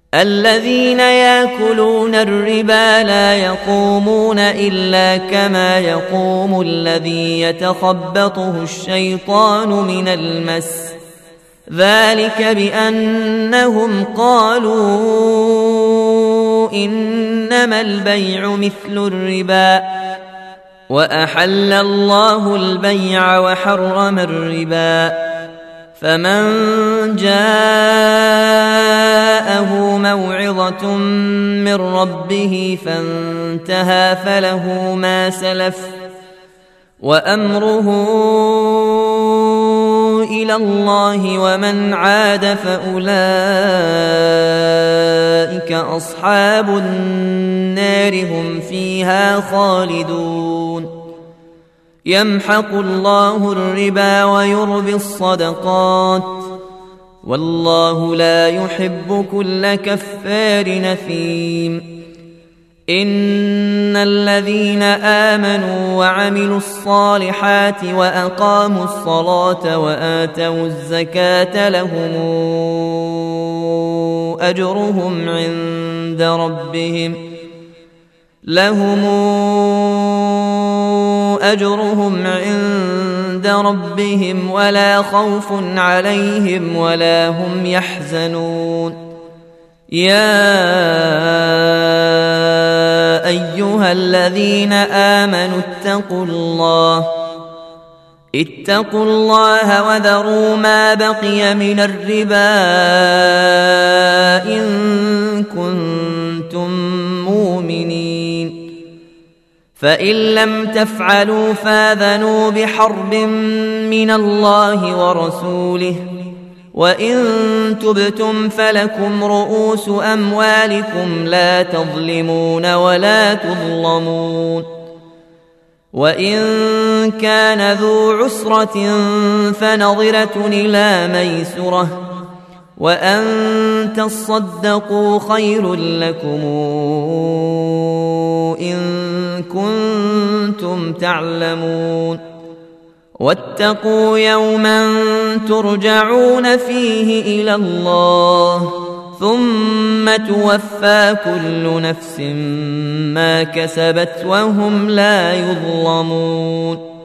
الذين يأكلون الربا لا يقومون إلا كما يقوم الذي يتخبطه الشيطان من المس، ذلك بأنهم قالوا إنما البيع مثل الربا وأحل الله البيع وحرم الربا. فمن جاءه موعظة من ربه فانتهى فله ما سلف وأمره إلى الله، ومن عاد فأولئك أصحاب النار هم فيها خالدون. يمحق الله الربا ويربي الصدقات، والله لا يحب كل كفار نثيم. إن الذين آمنوا وعملوا الصالحات وأقاموا الصلاة وآتوا الزكاة لهم أجرهم عند ربهم ولا خوف عليهم ولا هم يحزنون. يا أيها الذين آمنوا اتقوا الله وذروا ما بقي من الربا إن كنتم مؤمنين، فإن لم تفعلوا فاذنوا بحرب من الله ورسوله، وإن تبتم فلكم رؤوس أموالكم لا تظلمون ولا تظلمون. وإن كان ذو عسرة فنظرة إلى ميسرة، وأن تصدقوا خير لكم إن كنتم تعلمون. واتقوا يوما ترجعون فيه إلى الله ثم توفى كل نفس ما كسبت وهم لا يظلمون.